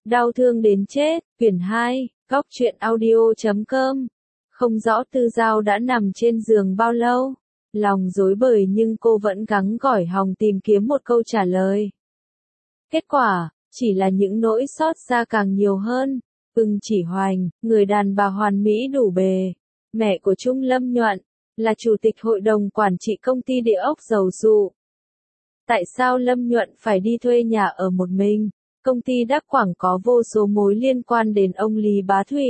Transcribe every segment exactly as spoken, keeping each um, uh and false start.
Đau thương đến chết, quyển hai, góc truyện audio chấm com. Không rõ Tư Giao đã nằm trên giường bao lâu, lòng rối bời nhưng cô vẫn gắng gỏi hòng tìm kiếm một câu trả lời. Kết quả, chỉ là những nỗi xót xa càng nhiều hơn. Ưng Chỉ Hoành, người đàn bà hoàn mỹ đủ bề, mẹ của Trung Lâm Nhuận, là chủ tịch hội đồng quản trị công ty địa ốc Dầu Dụ. Tại sao Lâm Nhuận phải đi thuê nhà ở một mình? Công ty Đắc Quảng có vô số mối liên quan đến ông Lý Bá Thụy.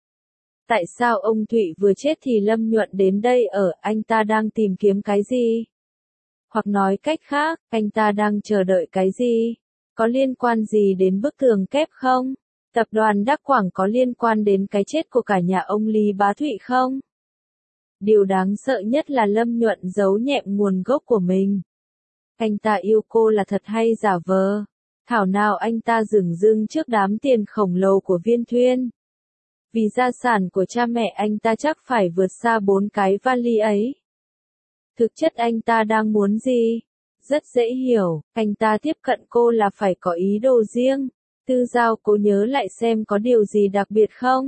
Tại sao ông Thụy vừa chết thì Lâm Nhuận đến đây ở, anh ta đang tìm kiếm cái gì? Hoặc nói cách khác, anh ta đang chờ đợi cái gì? Có liên quan gì đến bức tường kép không? Tập đoàn Đắc Quảng có liên quan đến cái chết của cả nhà ông Lý Bá Thụy không? Điều đáng sợ nhất là Lâm Nhuận giấu nhẹm nguồn gốc của mình. Anh ta yêu cô là thật hay giả vờ? Thảo nào anh ta dửng dưng trước đám tiền khổng lồ của Viên Thuyên. Vì gia sản của cha mẹ anh ta chắc phải vượt xa bốn cái vali ấy. Thực chất anh ta đang muốn gì? Rất dễ hiểu, anh ta tiếp cận cô là phải có ý đồ riêng. Tư Giao cố nhớ lại xem có điều gì đặc biệt không?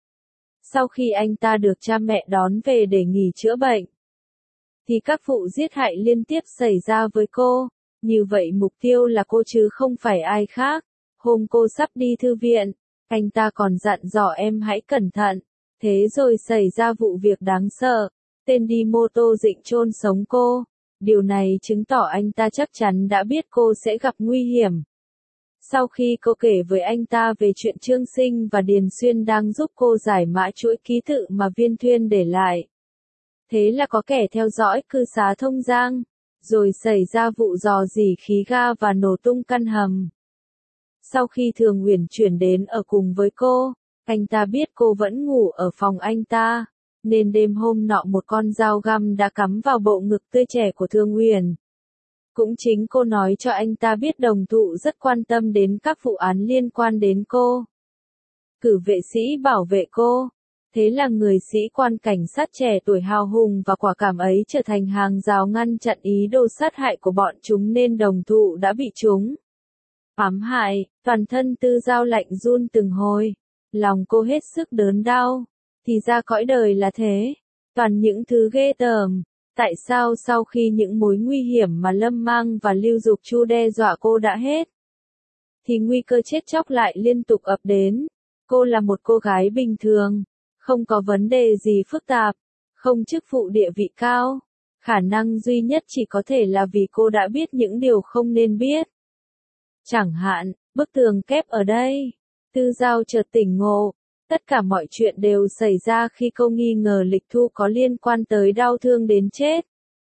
Sau khi anh ta được cha mẹ đón về để nghỉ chữa bệnh, thì các vụ giết hại liên tiếp xảy ra với cô. Như vậy mục tiêu là cô chứ không phải ai khác. Hôm cô sắp đi thư viện, anh ta còn dặn dò em hãy cẩn thận. Thế rồi xảy ra vụ việc đáng sợ. Tên đi mô tô dịnh chôn sống cô. Điều này chứng tỏ anh ta chắc chắn đã biết cô sẽ gặp nguy hiểm. Sau khi cô kể với anh ta về chuyện Trương Sinh và Điền Xuyên đang giúp cô giải mã chuỗi ký tự mà Viên Thuyên để lại. Thế là có kẻ theo dõi cư xá Thông Giang, rồi xảy ra vụ rò rỉ khí ga và nổ tung căn hầm. Sau khi Thường Uyển chuyển đến ở cùng với cô, anh ta biết cô vẫn ngủ ở phòng anh ta, nên đêm hôm nọ một con dao găm đã cắm vào bộ ngực tươi trẻ của Thường Uyển. Cũng chính cô nói cho anh ta biết đồng thụ rất quan tâm đến các vụ án liên quan đến cô. Cử vệ sĩ bảo vệ cô. Thế là người sĩ quan cảnh sát trẻ tuổi hào hùng và quả cảm ấy trở thành hàng rào ngăn chặn ý đồ sát hại của bọn chúng nên đồng thụ đã bị chúng ám hại. Toàn thân Tư Giao lạnh run từng hồi. Lòng cô hết sức đớn đau. Thì ra cõi đời là thế. Toàn những thứ ghê tởm. Tại sao sau khi những mối nguy hiểm mà Lâm Mang và Lưu Dục Chu đe dọa cô đã hết, thì nguy cơ chết chóc lại liên tục ập đến? Cô là một cô gái bình thường, không có vấn đề gì phức tạp, không chức vụ địa vị cao. Khả năng duy nhất chỉ có thể là vì cô đã biết những điều không nên biết. Chẳng hạn, bức tường kép ở đây. Tư Giao chợt tỉnh ngộ. Tất cả mọi chuyện đều xảy ra khi cô nghi ngờ Lịch Thu có liên quan tới đau thương đến chết.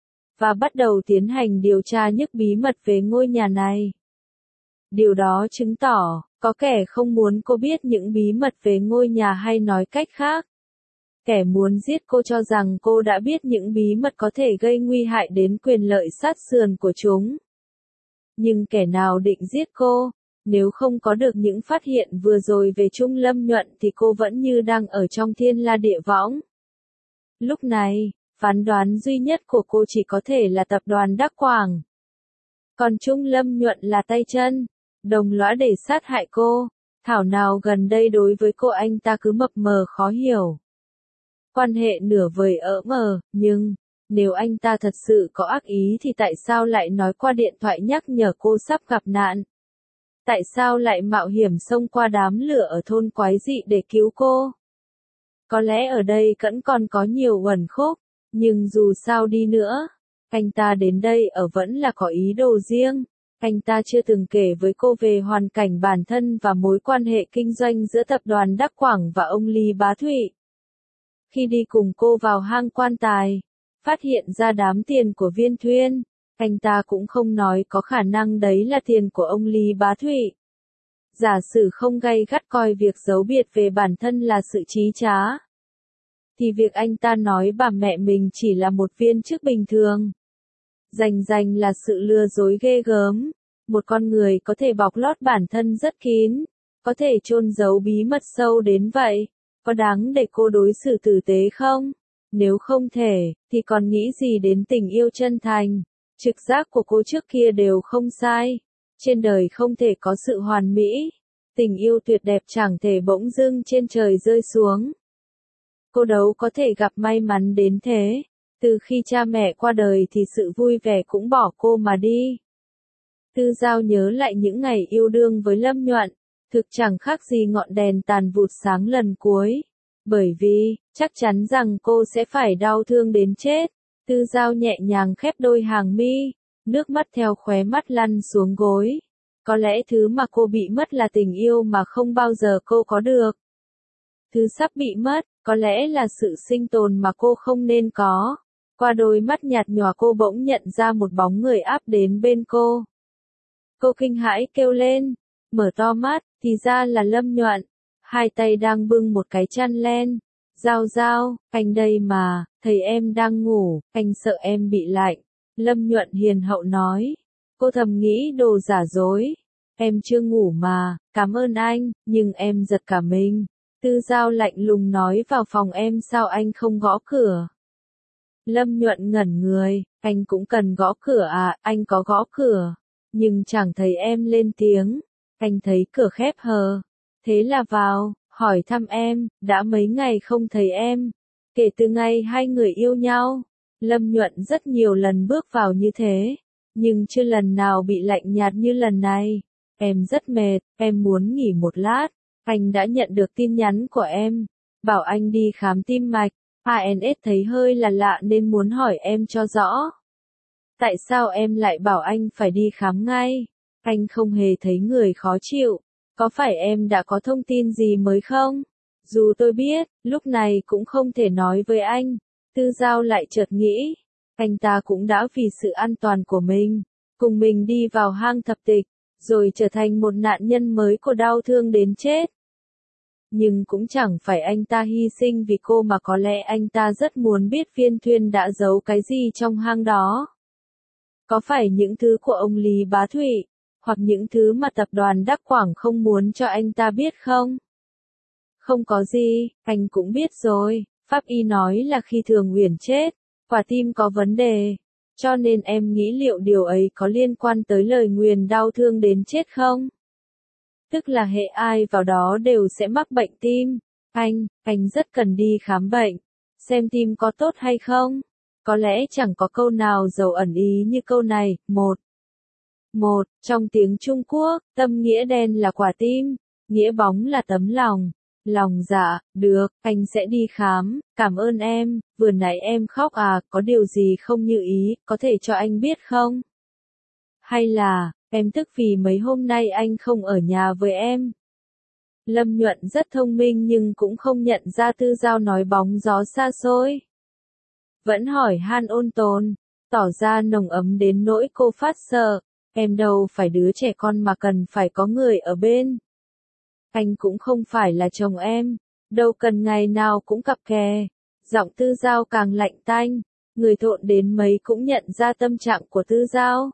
Và bắt đầu tiến hành điều tra nhức bí mật về ngôi nhà này. Điều đó chứng tỏ, có kẻ không muốn cô biết những bí mật về ngôi nhà hay nói cách khác. Kẻ muốn giết cô cho rằng cô đã biết những bí mật có thể gây nguy hại đến quyền lợi sát sườn của chúng. Nhưng kẻ nào định giết cô? Nếu không có được những phát hiện vừa rồi về Trung Lâm Nhuận thì cô vẫn như đang ở trong thiên la địa võng. Lúc này, phán đoán duy nhất của cô chỉ có thể là tập đoàn Đắc Quảng. Còn Trung Lâm Nhuận là tay chân, đồng lõa để sát hại cô. Thảo nào gần đây đối với cô anh ta cứ mập mờ khó hiểu. Quan hệ nửa vời ỡ mờ, nhưng, nếu anh ta thật sự có ác ý thì tại sao lại nói qua điện thoại nhắc nhở cô sắp gặp nạn? Tại sao lại mạo hiểm xông qua đám lửa ở thôn Quái Dị để cứu cô? Có lẽ ở đây vẫn còn có nhiều uẩn khúc, nhưng dù sao đi nữa, anh ta đến đây ở vẫn là có ý đồ riêng. Anh ta chưa từng kể với cô về hoàn cảnh bản thân và mối quan hệ kinh doanh giữa tập đoàn Đắc Quảng và ông Lý Bá Thụy. Khi đi cùng cô vào hang quan tài, phát hiện ra đám tiền của Viên Thuyên, anh ta cũng không nói có khả năng đấy là tiền của ông Lý Bá Thụy. Giả sử không gay gắt coi việc giấu biệt về bản thân là sự trí trá, thì việc anh ta nói bà mẹ mình chỉ là một viên chức bình thường, rành rành là sự lừa dối ghê gớm. Một con người có thể bọc lót bản thân rất kín, có thể chôn giấu bí mật sâu đến vậy, có đáng để cô đối xử tử tế không? Nếu không thể, thì còn nghĩ gì đến tình yêu chân thành? Trực giác của cô trước kia đều không sai. Trên đời không thể có sự hoàn mỹ. Tình yêu tuyệt đẹp chẳng thể bỗng dưng trên trời rơi xuống. Cô đâu có thể gặp may mắn đến thế. Từ khi cha mẹ qua đời thì sự vui vẻ cũng bỏ cô mà đi. Tư Giao nhớ lại những ngày yêu đương với Lâm Nhuận, thực chẳng khác gì ngọn đèn tàn vụt sáng lần cuối. Bởi vì, chắc chắn rằng cô sẽ phải đau thương đến chết. Tư Giao nhẹ nhàng khép đôi hàng mi, nước mắt theo khóe mắt lăn xuống gối. Có lẽ thứ mà cô bị mất là tình yêu mà không bao giờ cô có được. Thứ sắp bị mất, có lẽ là sự sinh tồn mà cô không nên có. Qua đôi mắt nhạt nhòa cô bỗng nhận ra một bóng người áp đến bên cô. Cô kinh hãi kêu lên, mở to mắt, thì ra là Lâm Nhuận. Hai tay đang bưng một cái chăn len. Giao Giao, anh đây mà, thầy em đang ngủ, anh sợ em bị lạnh. Lâm Nhuận hiền hậu nói. Cô thầm nghĩ đồ giả dối. Em chưa ngủ mà, cảm ơn anh, nhưng em giật cả mình. Tư Giao lạnh lùng nói vào phòng em sao anh không gõ cửa. Lâm Nhuận ngẩn người, anh cũng cần gõ cửa à, anh có gõ cửa. Nhưng chẳng thấy em lên tiếng, anh thấy cửa khép hờ. Thế là vào, hỏi thăm em, đã mấy ngày không thấy em. Kể từ ngày hai người yêu nhau, Lâm Nhuận rất nhiều lần bước vào như thế, nhưng chưa lần nào bị lạnh nhạt như lần này. Em rất mệt, em muốn nghỉ một lát. Anh đã nhận được tin nhắn của em, bảo anh đi khám tim mạch. a en ét thấy hơi là lạ nên muốn hỏi em cho rõ. Tại sao em lại bảo anh phải đi khám ngay? Anh không hề thấy người khó chịu. Có phải em đã có thông tin gì mới không? Dù tôi biết, lúc này cũng không thể nói với anh. Tư Giao lại chợt nghĩ, anh ta cũng đã vì sự an toàn của mình, cùng mình đi vào hang thập tịch, rồi trở thành một nạn nhân mới của đau thương đến chết. Nhưng cũng chẳng phải anh ta hy sinh vì cô mà có lẽ anh ta rất muốn biết Viên Thuyên đã giấu cái gì trong hang đó. Có phải những thứ của ông Lý Bá Thụy, hoặc những thứ mà tập đoàn Đắc Quảng không muốn cho anh ta biết không? Không có gì, anh cũng biết rồi. Pháp y nói là khi Thường Uyển chết, quả tim có vấn đề. Cho nên em nghĩ liệu điều ấy có liên quan tới lời nguyền đau thương đến chết không? Tức là hệ ai vào đó đều sẽ mắc bệnh tim. Anh, anh rất cần đi khám bệnh. Xem tim có tốt hay không? Có lẽ chẳng có câu nào giàu ẩn ý như câu này. Một. Một, trong tiếng Trung Quốc, tâm nghĩa đen là quả tim, nghĩa bóng là tấm lòng. Lòng dạ, được, anh sẽ đi khám, cảm ơn em, vừa nãy em khóc à, có điều gì không như ý, có thể cho anh biết không? Hay là, em tức vì mấy hôm nay anh không ở nhà với em? Lâm Nhuận rất thông minh nhưng cũng không nhận ra Tư Giao nói bóng gió xa xôi. Vẫn hỏi han ôn tồn, tỏ ra nồng ấm đến nỗi cô phát sợ. Em đâu phải đứa trẻ con mà cần phải có người ở bên. Anh cũng không phải là chồng em, đâu cần ngày nào cũng cặp kè. Giọng Tư Giao càng lạnh tanh, người thộn đến mấy cũng nhận ra tâm trạng của Tư Giao.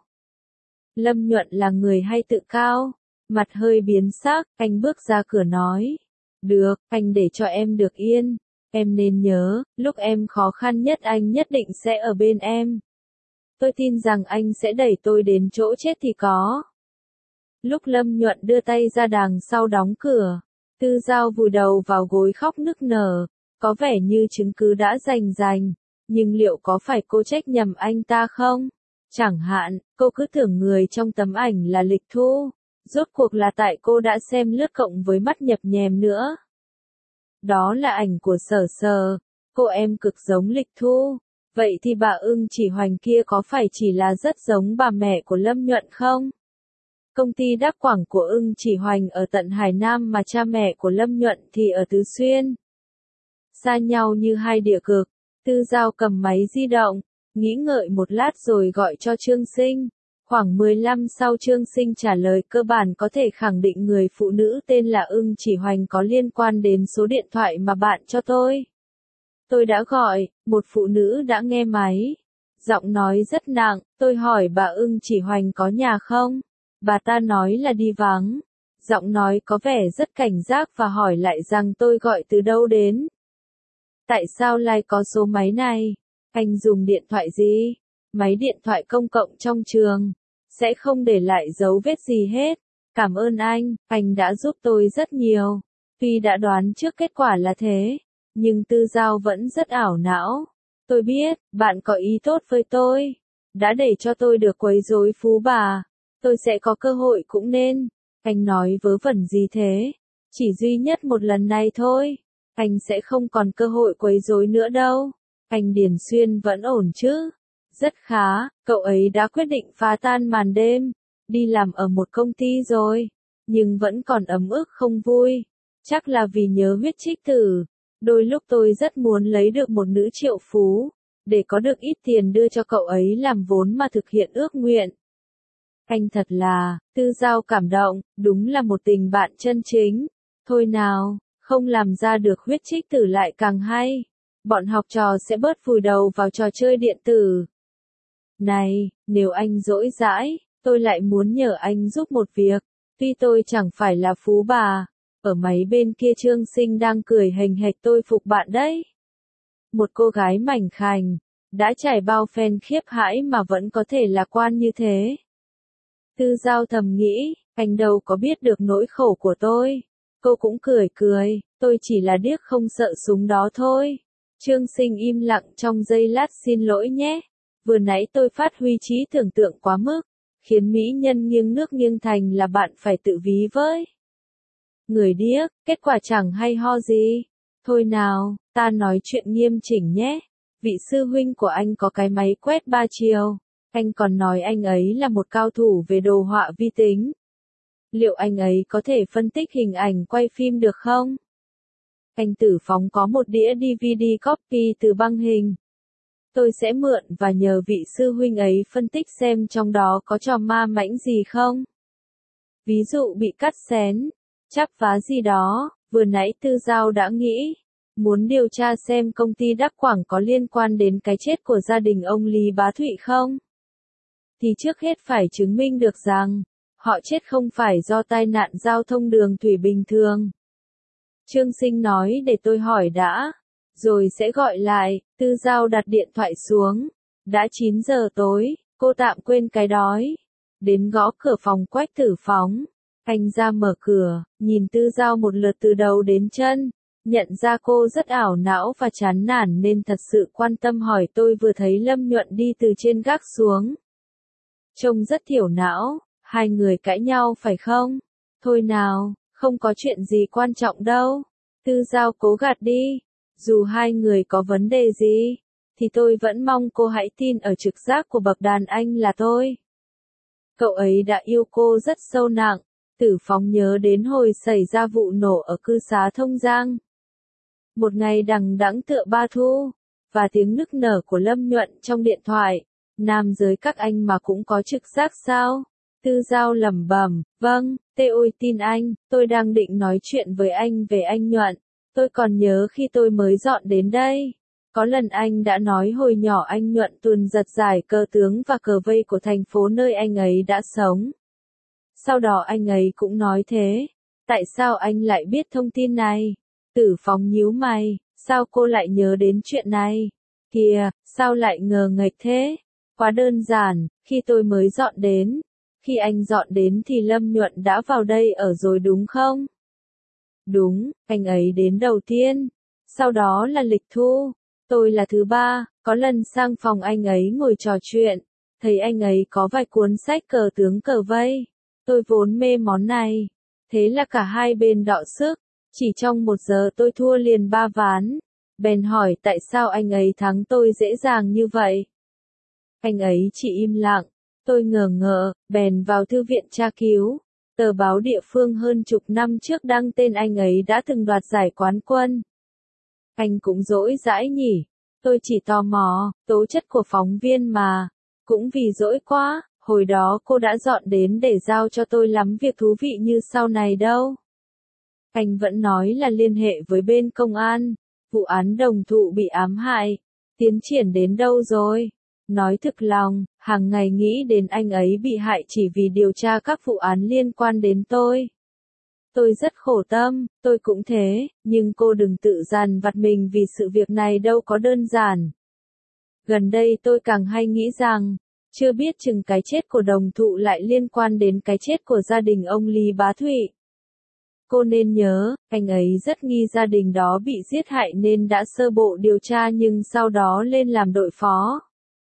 Lâm Nhuận là người hay tự cao, mặt hơi biến sắc, anh bước ra cửa nói. Được, anh để cho em được yên. Em nên nhớ, lúc em khó khăn nhất anh nhất định sẽ ở bên em. Tôi tin rằng anh sẽ đẩy tôi đến chỗ chết thì có. Lúc Lâm Nhuận đưa tay ra đằng sau đóng cửa, Tư Giao vùi đầu vào gối khóc nức nở, có vẻ như chứng cứ đã rành rành, nhưng liệu có phải cô trách nhầm anh ta không? Chẳng hạn, cô cứ tưởng người trong tấm ảnh là Lịch Thu, rốt cuộc là tại cô đã xem lướt cộng với mắt nhập nhèm nữa. Đó là ảnh của Sở Sờ, cô em cực giống Lịch Thu. Vậy thì bà Ưng Chỉ Hoành kia có phải chỉ là rất giống bà mẹ của Lâm Nhuận không? Công ty Đắc Quảng của Ưng Chỉ Hoành ở tận Hải Nam mà cha mẹ của Lâm Nhuận thì ở Tứ Xuyên. Xa nhau như hai địa cực. Tư Giao cầm máy di động, nghĩ ngợi một lát rồi gọi cho Trương Sinh. Khoảng mười lăm sau Trương Sinh trả lời cơ bản có thể khẳng định người phụ nữ tên là Ưng Chỉ Hoành có liên quan đến số điện thoại mà bạn cho tôi. Tôi đã gọi, một phụ nữ đã nghe máy. Giọng nói rất nặng, tôi hỏi bà Ưng Chỉ Hoành có nhà không? Bà ta nói là đi vắng. Giọng nói có vẻ rất cảnh giác và hỏi lại rằng tôi gọi từ đâu đến. Tại sao lại có số máy này? Anh dùng điện thoại gì? Máy điện thoại công cộng trong trường. Sẽ không để lại dấu vết gì hết. Cảm ơn anh, anh đã giúp tôi rất nhiều. Tuy đã đoán trước kết quả là thế, nhưng Tư Giao vẫn rất ảo não. Tôi biết, bạn có ý tốt với tôi. Đã để cho tôi được quấy rối Phú bà. Tôi sẽ có cơ hội cũng nên. Anh nói vớ vẩn gì thế? Chỉ duy nhất một lần này thôi. Anh sẽ không còn cơ hội quấy rối nữa đâu. Anh Điền Xuyên vẫn ổn chứ? Rất khá, cậu ấy đã quyết định phá tan màn đêm. Đi làm ở một công ty rồi. Nhưng vẫn còn ấm ức không vui. Chắc là vì nhớ huyết trích tử. Đôi lúc tôi rất muốn lấy được một nữ triệu phú. Để có được ít tiền đưa cho cậu ấy làm vốn mà thực hiện ước nguyện. Anh thật là, Tư Giao cảm động, đúng là một tình bạn chân chính. Thôi nào, không làm ra được huyết trích tử lại càng hay. Bọn học trò sẽ bớt vùi đầu vào trò chơi điện tử. Này, nếu anh dỗi dãi, tôi lại muốn nhờ anh giúp một việc. Tuy tôi chẳng phải là phú bà. Ở máy bên kia Trương Sinh đang cười hềnh hệch tôi phục bạn đấy. Một cô gái mảnh khảnh, đã trải bao phen khiếp hãi mà vẫn có thể lạc quan như thế. Tư Giao thầm nghĩ, anh đâu có biết được nỗi khổ của tôi. Cô cũng cười cười, tôi chỉ là điếc không sợ súng đó thôi. Trương Sinh im lặng trong giây lát xin lỗi nhé. Vừa nãy tôi phát huy trí tưởng tượng quá mức, khiến mỹ nhân nghiêng nước nghiêng thành là bạn phải tự ví với. Người điếc, kết quả chẳng hay ho gì. Thôi nào, ta nói chuyện nghiêm chỉnh nhé. Vị sư huynh của anh có cái máy quét ba chiều. Anh còn nói anh ấy là một cao thủ về đồ họa vi tính. Liệu anh ấy có thể phân tích hình ảnh quay phim được không? Anh Tử Phóng có một đĩa đê vê đê copy từ băng hình. Tôi sẽ mượn và nhờ vị sư huynh ấy phân tích xem trong đó có trò ma mãnh gì không. Ví dụ bị cắt xén, chắp vá gì đó, vừa nãy Tư Giao đã nghĩ. Muốn điều tra xem công ty Đắc Quảng có liên quan đến cái chết của gia đình ông Lý Bá Thụy không? Thì trước hết phải chứng minh được rằng, họ chết không phải do tai nạn giao thông đường thủy bình thường. Trương Sinh nói để tôi hỏi đã, rồi sẽ gọi lại. Tư Giao đặt điện thoại xuống. Đã chín giờ tối, cô tạm quên cái đói. Đến gõ cửa phòng Quách Tử Phóng. Anh ra mở cửa, nhìn Tư Giao một lượt từ đầu đến chân. Nhận ra cô rất ảo não và chán nản nên thật sự quan tâm hỏi tôi vừa thấy Lâm Nhuận đi từ trên gác xuống. Trông rất thiểu não, hai người cãi nhau phải không? Thôi nào, không có chuyện gì quan trọng đâu. Tư Giao cố gạt đi. Dù hai người có vấn đề gì, thì tôi vẫn mong cô hãy tin ở trực giác của bậc đàn anh là tôi. Cậu ấy đã yêu cô rất sâu nặng. Tử Phóng nhớ đến hồi xảy ra vụ nổ ở cư xá Thông Giang. Một ngày đằng đẵng tựa ba thu, và tiếng nức nở của Lâm Nhuận trong điện thoại. Nam giới các anh mà cũng có trực giác sao? Tư Giao lẩm bẩm, vâng, tê ôi tin anh, tôi đang định nói chuyện với anh về anh Nhuận. Tôi còn nhớ khi tôi mới dọn đến đây. Có lần anh đã nói hồi nhỏ anh Nhuận tuần giật giải cờ tướng và cờ vây của thành phố nơi anh ấy đã sống. Sau đó anh ấy cũng nói thế. Tại sao anh lại biết thông tin này? Tử Phóng nhíu mày, sao cô lại nhớ đến chuyện này? Kìa, sao lại ngờ nghệch thế? Quá đơn giản, khi tôi mới dọn đến. Khi anh dọn đến thì Lâm Nhuận đã vào đây ở rồi đúng không? Đúng, anh ấy đến đầu tiên. Sau đó là Lịch Thu. Tôi là thứ ba, có lần sang phòng anh ấy ngồi trò chuyện. Thấy anh ấy có vài cuốn sách cờ tướng cờ vây. Tôi vốn mê món này. Thế là cả hai bên đọ sức. Chỉ trong một giờ tôi thua liền ba ván. Bèn hỏi tại sao anh ấy thắng tôi dễ dàng như vậy. Anh ấy chỉ im lặng. Tôi ngờ ngợ, bèn vào thư viện tra cứu. Tờ báo địa phương hơn chục năm trước đăng tên anh ấy đã từng đoạt giải quán quân. Anh cũng dỗi dãi nhỉ. Tôi chỉ tò mò, tố chất của phóng viên mà. Cũng vì dỗi quá, hồi đó cô đã dọn đến để giao cho tôi lắm việc thú vị như sau này đâu. Anh vẫn nói là liên hệ với bên công an. Vụ án đồng thụ bị ám hại. Tiến triển đến đâu rồi? Nói thực lòng, hàng ngày nghĩ đến anh ấy bị hại chỉ vì điều tra các vụ án liên quan đến tôi. Tôi rất khổ tâm, tôi cũng thế, nhưng cô đừng tự dằn vặt mình vì sự việc này đâu có đơn giản. Gần đây tôi càng hay nghĩ rằng, Chưa biết chừng cái chết của đồng thụ lại liên quan đến cái chết của gia đình ông Lý Bá Thụy. Cô nên nhớ, anh ấy rất nghi gia đình đó bị giết hại nên đã sơ bộ điều tra nhưng sau đó lên làm đội phó.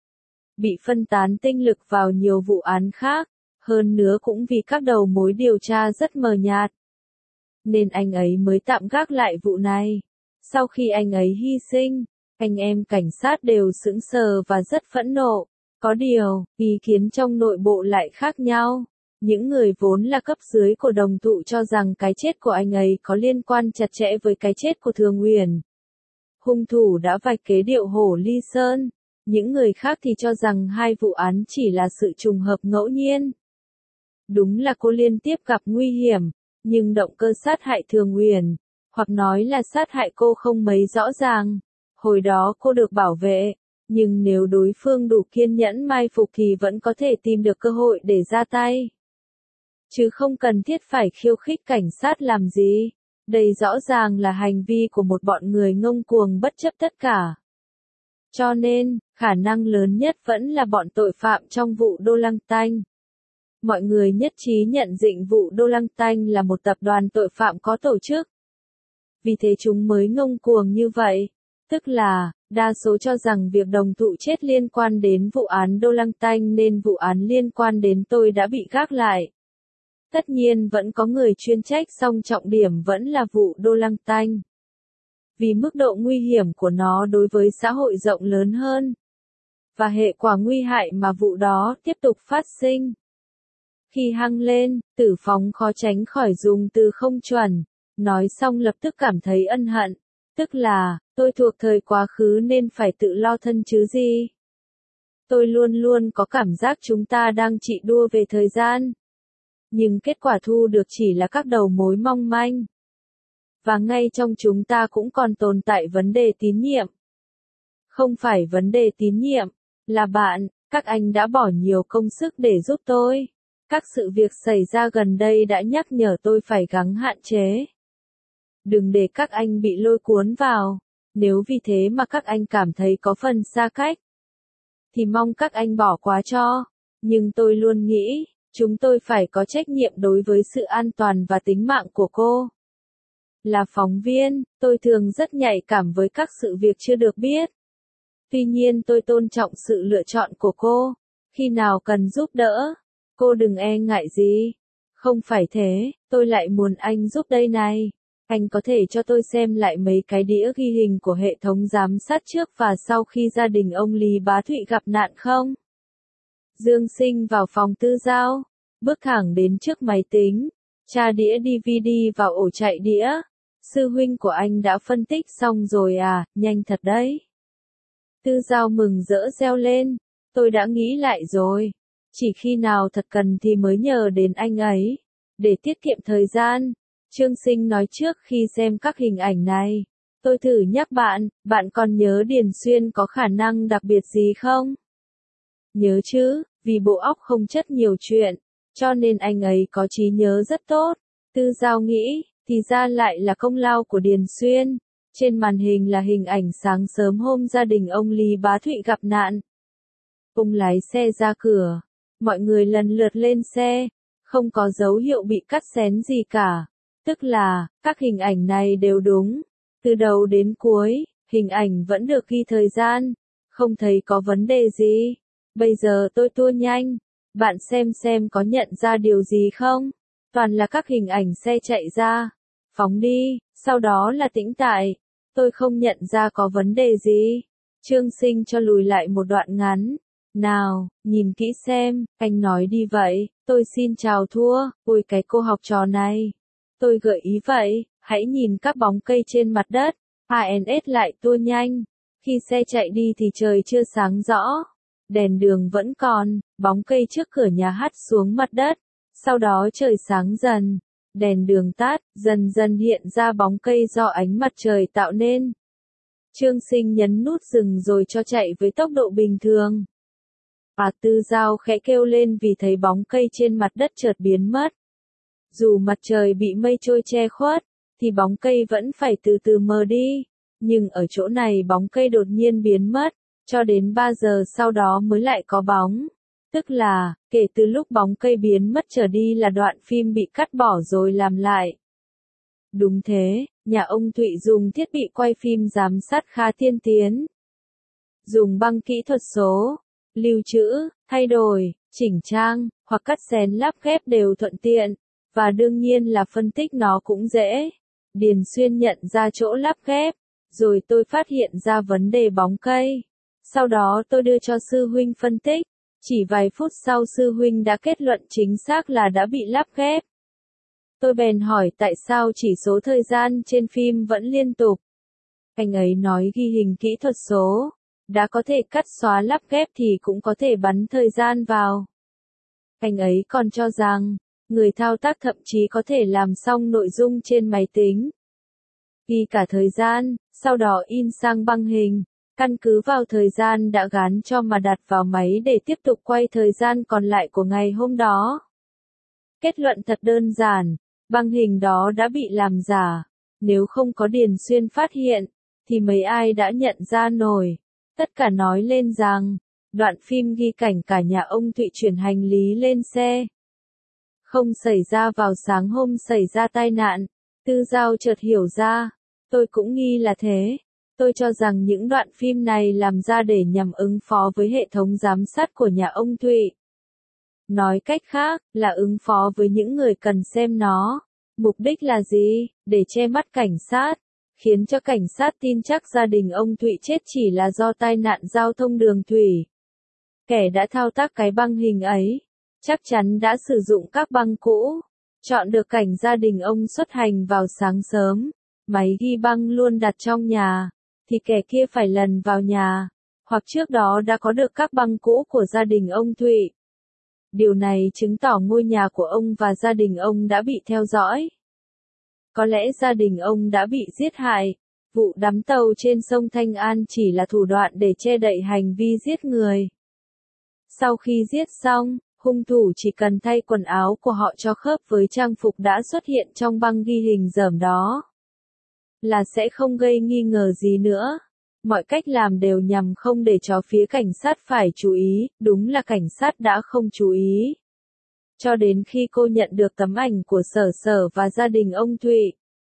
Bị phân tán tinh lực vào nhiều vụ án khác, hơn nữa cũng vì các đầu mối điều tra rất mờ nhạt. Nên anh ấy mới tạm gác lại vụ này. Sau khi anh ấy hy sinh, anh em cảnh sát đều sững sờ và rất phẫn nộ. Có điều, ý kiến trong nội bộ lại khác nhau. Những người vốn là cấp dưới của đồng thụ cho rằng cái chết của anh ấy có liên quan chặt chẽ với cái chết của Thường Uyển. Hung thủ đã vạch kế điệu hổ ly sơn. Những người khác thì cho rằng hai vụ án chỉ là sự trùng hợp ngẫu nhiên. Đúng là cô liên tiếp gặp nguy hiểm, nhưng động cơ sát hại Thường Uyển, hoặc nói là sát hại cô không mấy rõ ràng. Hồi đó cô được bảo vệ, nhưng nếu đối phương đủ kiên nhẫn mai phục thì vẫn có thể tìm được cơ hội để ra tay. Chứ không cần thiết phải khiêu khích cảnh sát làm gì. Đây rõ ràng là hành vi của một bọn người ngông cuồng bất chấp tất cả. Cho nên, khả năng lớn nhất vẫn là bọn tội phạm trong vụ Đô Lăng Tanh. Mọi người nhất trí nhận định vụ Đô Lăng Tanh là một tập đoàn tội phạm có tổ chức. Vì thế chúng mới ngông cuồng như vậy. Tức là, đa số cho rằng việc đồng thụ chết liên quan đến vụ án Đô Lăng Tanh nên vụ án liên quan đến tôi đã bị gác lại. Tất nhiên vẫn có người chuyên trách song trọng điểm vẫn là vụ Đô Lăng Tanh. Vì mức độ nguy hiểm của nó đối với xã hội rộng lớn hơn. Và hệ quả nguy hại mà vụ đó tiếp tục phát sinh. Khi hăng lên, Tử Phóng khó tránh khỏi dùng từ không chuẩn. Nói xong lập tức cảm thấy ân hận. Tức là, tôi thuộc thời quá khứ nên phải tự lo thân chứ gì. Tôi luôn luôn có cảm giác chúng ta đang chạy đua về thời gian. Nhưng kết quả thu được chỉ là các đầu mối mong manh. Và ngay trong chúng ta cũng còn tồn tại vấn đề tín nhiệm. Không phải vấn đề tín nhiệm, là bạn, các anh đã bỏ nhiều công sức để giúp tôi. Các sự việc xảy ra gần đây đã nhắc nhở tôi phải gắng hạn chế. Đừng để các anh bị lôi cuốn vào. Nếu vì thế mà các anh cảm thấy có phần xa cách, thì mong các anh bỏ qua cho. Nhưng tôi luôn nghĩ, chúng tôi phải có trách nhiệm đối với sự an toàn và tính mạng của cô. Là phóng viên, tôi thường rất nhạy cảm với các sự việc chưa được biết. Tuy nhiên tôi tôn trọng sự lựa chọn của cô. Khi nào cần giúp đỡ, cô đừng e ngại gì. Không phải thế, tôi lại muốn anh giúp đây này. Anh có thể cho tôi xem lại mấy cái đĩa ghi hình của hệ thống giám sát trước và sau khi gia đình ông Lý Bá Thụy gặp nạn không? Dương Sinh vào phòng tư giao, bước thẳng đến trước máy tính, tra đĩa đê vê đê vào ổ chạy đĩa. Sư huynh của anh đã phân tích xong rồi à, nhanh thật đấy. Tư giao mừng rỡ reo lên, tôi đã nghĩ lại rồi. Chỉ khi nào thật cần thì mới nhờ đến anh ấy. Để tiết kiệm thời gian, Trương Sinh nói trước khi xem các hình ảnh này. Tôi thử nhắc bạn, bạn còn nhớ Điền Xuyên có khả năng đặc biệt gì không? Nhớ chứ, vì bộ óc không chất nhiều chuyện, cho nên anh ấy có trí nhớ rất tốt. Tư giao nghĩ, thì ra lại là công lao của Điền Xuyên. Trên màn hình là hình ảnh sáng sớm hôm gia đình ông Lý Bá Thụy gặp nạn. Ông lái xe ra cửa, mọi người lần lượt lên xe, không có dấu hiệu bị cắt xén gì cả. Tức là, các hình ảnh này đều đúng. Từ đầu đến cuối, hình ảnh vẫn được ghi thời gian. Không thấy có vấn đề gì. Bây giờ tôi tua nhanh. Bạn xem xem có nhận ra điều gì không? Toàn là các hình ảnh xe chạy ra. Phóng đi, sau đó là tĩnh tại. Tôi không nhận ra có vấn đề gì. Trương Sinh cho lùi lại một đoạn ngắn. Nào, nhìn kỹ xem, anh nói đi vậy. Tôi xin chào thua. Ôi cái cô học trò này. Tôi gợi ý vậy, hãy nhìn các bóng cây trên mặt đất. a en ét lại tua nhanh. Khi xe chạy đi thì trời chưa sáng rõ. Đèn đường vẫn còn, bóng cây trước cửa nhà hắt xuống mặt đất. Sau đó trời sáng dần. Đèn đường tắt, dần dần hiện ra bóng cây do ánh mặt trời tạo nên. Trương Sinh nhấn nút dừng rồi cho chạy với tốc độ bình thường. Và Tư Giao khẽ kêu lên vì thấy bóng cây trên mặt đất chợt biến mất. Dù mặt trời bị mây trôi che khuất, thì bóng cây vẫn phải từ từ mờ đi. Nhưng ở chỗ này bóng cây đột nhiên biến mất, cho đến ba giờ sau đó mới lại có bóng. Tức là, kể từ lúc bóng cây biến mất trở đi là đoạn phim bị cắt bỏ rồi làm lại. Đúng thế, nhà ông Thụy dùng thiết bị quay phim giám sát khá tiên tiến. Dùng băng kỹ thuật số, lưu trữ, thay đổi, chỉnh trang, hoặc cắt xén lắp ghép đều thuận tiện, và đương nhiên là phân tích nó cũng dễ. Điền Xuyên nhận ra chỗ lắp ghép, rồi tôi phát hiện ra vấn đề bóng cây. Sau đó tôi đưa cho sư huynh phân tích, chỉ vài phút sau sư huynh đã kết luận chính xác là đã bị lắp ghép. Tôi bèn hỏi tại sao chỉ số thời gian trên phim vẫn liên tục. Anh ấy nói ghi hình kỹ thuật số, đã có thể cắt xóa lắp ghép thì cũng có thể bắn thời gian vào. Anh ấy còn cho rằng, người thao tác thậm chí có thể làm xong nội dung trên máy tính. Ghi cả thời gian, sau đó in sang băng hình, căn cứ vào thời gian đã gán cho mà đặt vào máy để tiếp tục quay thời gian còn lại của ngày hôm đó. Kết luận thật đơn giản, băng hình đó đã bị làm giả. Nếu không có Điền Xuyên phát hiện, thì mấy ai đã nhận ra nổi. Tất cả nói lên rằng, đoạn phim ghi cảnh cả nhà ông Thụy chuyển hành lý lên xe. Không xảy ra vào sáng hôm xảy ra tai nạn. Tư Giao chợt hiểu ra. Tôi cũng nghi là thế. Tôi cho rằng những đoạn phim này làm ra để nhằm ứng phó với hệ thống giám sát của nhà ông Thụy. Nói cách khác, là ứng phó với những người cần xem nó. Mục đích là gì? Để che mắt cảnh sát. Khiến cho cảnh sát tin chắc gia đình ông Thụy chết chỉ là do tai nạn giao thông đường thủy. Kẻ đã thao tác cái băng hình ấy, chắc chắn đã sử dụng các băng cũ. Chọn được cảnh gia đình ông xuất hành vào sáng sớm. Máy ghi băng luôn đặt trong nhà. Thì kẻ kia phải lần vào nhà. Hoặc trước đó đã có được các băng cũ của gia đình ông Thụy. Điều này chứng tỏ ngôi nhà của ông và gia đình ông đã bị theo dõi. Có lẽ gia đình ông đã bị giết hại. Vụ đắm tàu trên sông Thanh An chỉ là thủ đoạn để che đậy hành vi giết người. Sau khi giết xong, hung thủ chỉ cần thay quần áo của họ cho khớp với trang phục đã xuất hiện trong băng ghi hình rởm đó. Là sẽ không gây nghi ngờ gì nữa. Mọi cách làm đều nhằm không để cho phía cảnh sát phải chú ý, đúng là cảnh sát đã không chú ý. Cho đến khi cô nhận được tấm ảnh của Sở Sở và gia đình ông Thụy.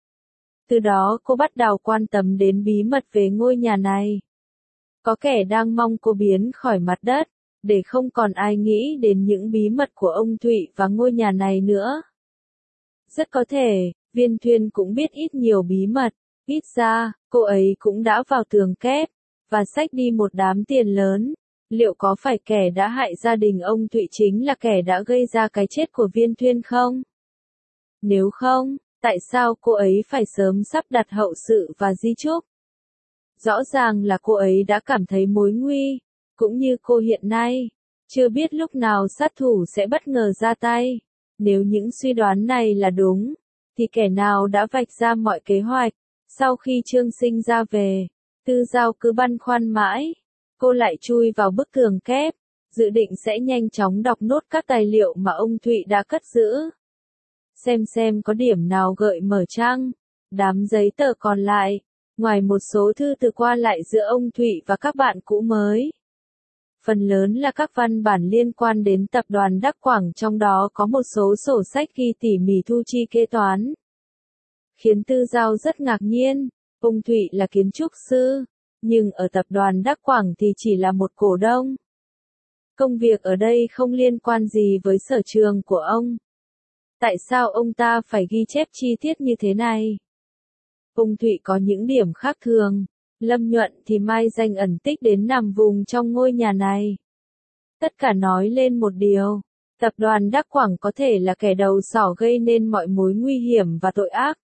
Từ đó cô bắt đầu quan tâm đến bí mật về ngôi nhà này. Có kẻ đang mong cô biến khỏi mặt đất, để không còn ai nghĩ đến những bí mật của ông Thụy và ngôi nhà này nữa. Rất có thể, Viên Thuyên cũng biết ít nhiều bí mật. Ít ra, cô ấy cũng đã vào tường kép, và xách đi một đám tiền lớn. Liệu có phải kẻ đã hại gia đình ông Thụy chính là kẻ đã gây ra cái chết của Viên Thuyên không? Nếu không, tại sao cô ấy phải sớm sắp đặt hậu sự và di chúc? Rõ ràng là cô ấy đã cảm thấy mối nguy, cũng như cô hiện nay. Chưa biết lúc nào sát thủ sẽ bất ngờ ra tay. Nếu những suy đoán này là đúng, thì kẻ nào đã vạch ra mọi kế hoạch? Sau khi Trương Sinh ra về, Tư Giao cứ băn khoăn mãi. Cô lại chui vào bức tường kép, dự định sẽ nhanh chóng đọc nốt các tài liệu mà ông Thụy đã cất giữ. Xem xem có điểm nào gợi mở chăng. Đám giấy tờ còn lại, ngoài một số thư từ qua lại giữa ông Thụy và các bạn cũ mới. Phần lớn là các văn bản liên quan đến tập đoàn Đắc Quảng, trong đó có một số sổ sách ghi tỉ mỉ thu chi kế toán. Khiến Tư Giao rất ngạc nhiên, ông Thụy là kiến trúc sư, nhưng ở tập đoàn Đắc Quảng thì chỉ là một cổ đông. Công việc ở đây không liên quan gì với sở trường của ông. Tại sao ông ta phải ghi chép chi tiết như thế này? Ông Thụy có những điểm khác thường. Lâm Nhuận thì mai danh ẩn tích đến nằm vùng trong ngôi nhà này. Tất cả nói lên một điều. Tập đoàn Đắc Quảng có thể là kẻ đầu sỏ gây nên mọi mối nguy hiểm và tội ác.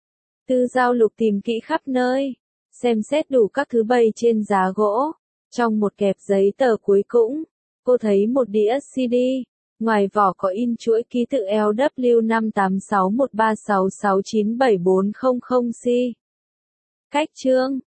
Tư Giao lục tìm kỹ khắp nơi, xem xét đủ các thứ bày trên giá gỗ. Trong một kẹp giấy tờ cuối cùng, cô thấy một đĩa xê đê, ngoài vỏ có in chuỗi ký tự L W năm tám sáu một ba sáu sáu chín bảy bốn không không C. Cách chương